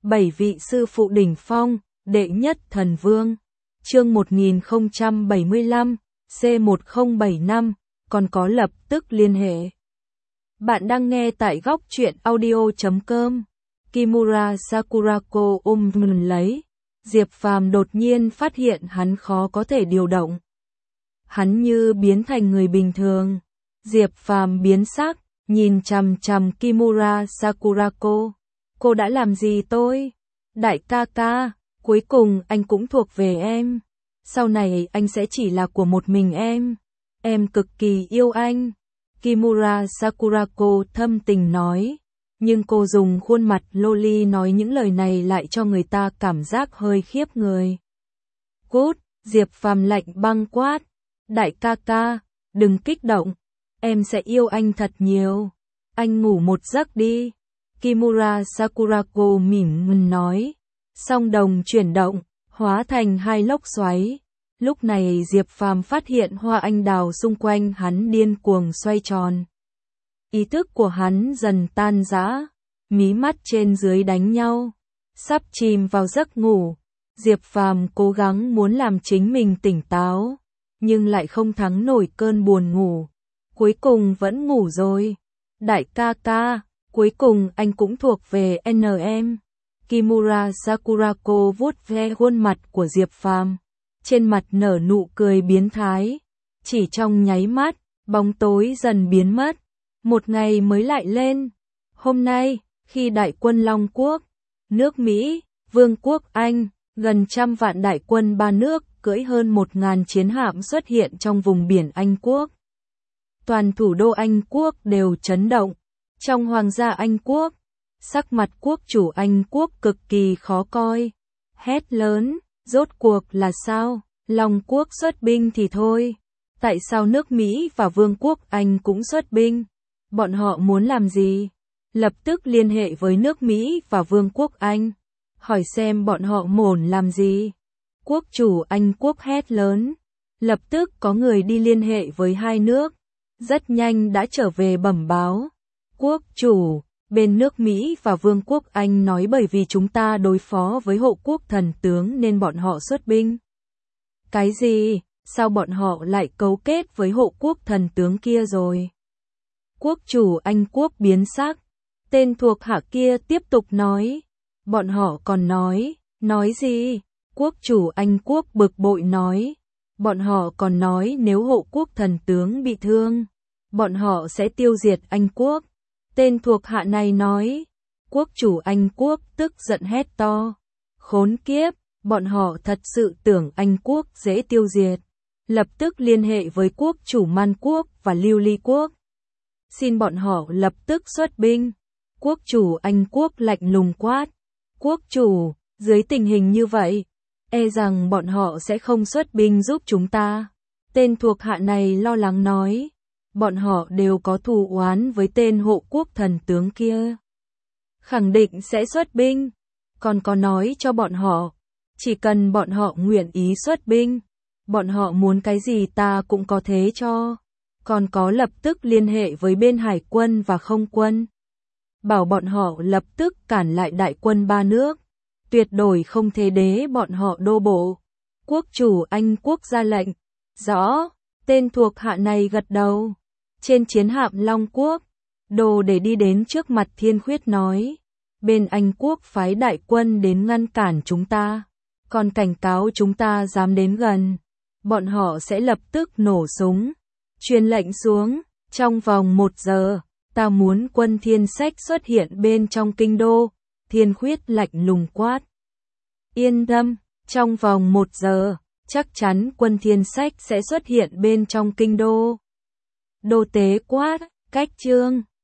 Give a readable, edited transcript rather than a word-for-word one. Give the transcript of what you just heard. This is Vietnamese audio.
7 vị sư phụ đỉnh phong, đệ nhất thần vương. Chương 1075, C1075, còn có lập tức liên hệ. Bạn đang nghe tại góc truyện audio.com. Kimura Sakurako lấy. Diệp Phàm đột nhiên phát hiện hắn khó có thể điều động. Hắn như biến thành người bình thường. Diệp Phàm biến sắc, nhìn chằm chằm Kimura Sakurako. Cô đã làm gì tôi? Đại ca ca, cuối cùng anh cũng thuộc về em. Sau này anh sẽ chỉ là của một mình em. Em cực kỳ yêu anh. Kimura Sakurako thâm tình nói. Nhưng cô dùng khuôn mặt loli nói những lời này lại cho người ta cảm giác hơi khiếp người. Cút, Diệp Phàm lạnh băng quát. Đại ca ca, đừng kích động. Em sẽ yêu anh thật nhiều. Anh ngủ một giấc đi. Kimura Sakurako mỉm nói. Song đồng chuyển động, hóa thành hai lốc xoáy. Lúc này Diệp Phàm phát hiện hoa anh đào xung quanh hắn điên cuồng xoay tròn. Ý thức của hắn dần tan rã, mí mắt trên dưới đánh nhau, sắp chìm vào giấc ngủ. Diệp Phàm cố gắng muốn làm chính mình tỉnh táo, nhưng lại không thắng nổi cơn buồn ngủ. Cuối cùng vẫn ngủ rồi. Đại ca ca, cuối cùng anh cũng thuộc về NM. Kimura Sakurako vuốt ve khuôn mặt của Diệp Phàm, trên mặt nở nụ cười biến thái. Chỉ trong nháy mắt, bóng tối dần biến mất. Một ngày mới lại lên. Hôm nay, khi đại quân Long Quốc, nước Mỹ, Vương quốc Anh, gần 100 vạn đại quân ba nước cưỡi hơn 1.000 chiến hạm xuất hiện trong vùng biển Anh Quốc. Toàn thủ đô Anh Quốc đều chấn động. Trong hoàng gia Anh Quốc, sắc mặt quốc chủ Anh Quốc cực kỳ khó coi. Hét lớn, rốt cuộc là sao? Long Quốc xuất binh thì thôi. Tại sao nước Mỹ và Vương quốc Anh cũng xuất binh? Bọn họ muốn làm gì? Lập tức liên hệ với nước Mỹ và Vương quốc Anh. Hỏi xem bọn họ muốn làm gì? Quốc chủ Anh Quốc hét lớn. Lập tức có người đi liên hệ với hai nước. Rất nhanh đã trở về bẩm báo. Quốc chủ, bên nước Mỹ và Vương quốc Anh nói bởi vì chúng ta đối phó với hộ quốc thần tướng nên bọn họ xuất binh. Cái gì? Sao bọn họ lại cấu kết với hộ quốc thần tướng kia rồi? Quốc chủ Anh Quốc biến sắc. Tên thuộc hạ kia tiếp tục nói. Bọn họ còn nói gì? Quốc chủ Anh Quốc bực bội nói. Bọn họ còn nói nếu hộ quốc thần tướng bị thương, bọn họ sẽ tiêu diệt Anh Quốc. Tên thuộc hạ này nói. Quốc chủ Anh Quốc tức giận hét to. Khốn kiếp, bọn họ thật sự tưởng Anh Quốc dễ tiêu diệt. Lập tức liên hệ với quốc chủ Man Quốc và Lưu Ly Quốc. Xin bọn họ lập tức xuất binh. Quốc chủ Anh Quốc lạnh lùng quát. Quốc chủ, dưới tình hình như vậy, e rằng bọn họ sẽ không xuất binh giúp chúng ta. Tên thuộc hạ này lo lắng nói. Bọn họ đều có thù oán với tên hộ quốc thần tướng kia. Khẳng định sẽ xuất binh. Còn có nói cho bọn họ, chỉ cần bọn họ nguyện ý xuất binh, bọn họ muốn cái gì ta cũng có thế cho. Còn có lập tức liên hệ với bên hải quân và không quân. Bảo bọn họ lập tức cản lại đại quân ba nước. Tuyệt đối không thể để bọn họ đô bộ. Quốc chủ Anh Quốc ra lệnh. Rõ, tên thuộc hạ này gật đầu. Trên chiến hạm Long Quốc, đồ để đi đến trước mặt Thiên Khuyết nói. Bên Anh Quốc phái đại quân đến ngăn cản chúng ta. Còn cảnh cáo chúng ta dám đến gần, bọn họ sẽ lập tức nổ súng. Truyền lệnh xuống, trong vòng 1 giờ, ta muốn quân Thiên Sách xuất hiện bên trong kinh đô. Thiên Khuyết lạnh lùng quát. Yên tâm, trong vòng 1 giờ, chắc chắn quân Thiên Sách sẽ xuất hiện bên trong kinh đô. Đô Tế quát, cách chương.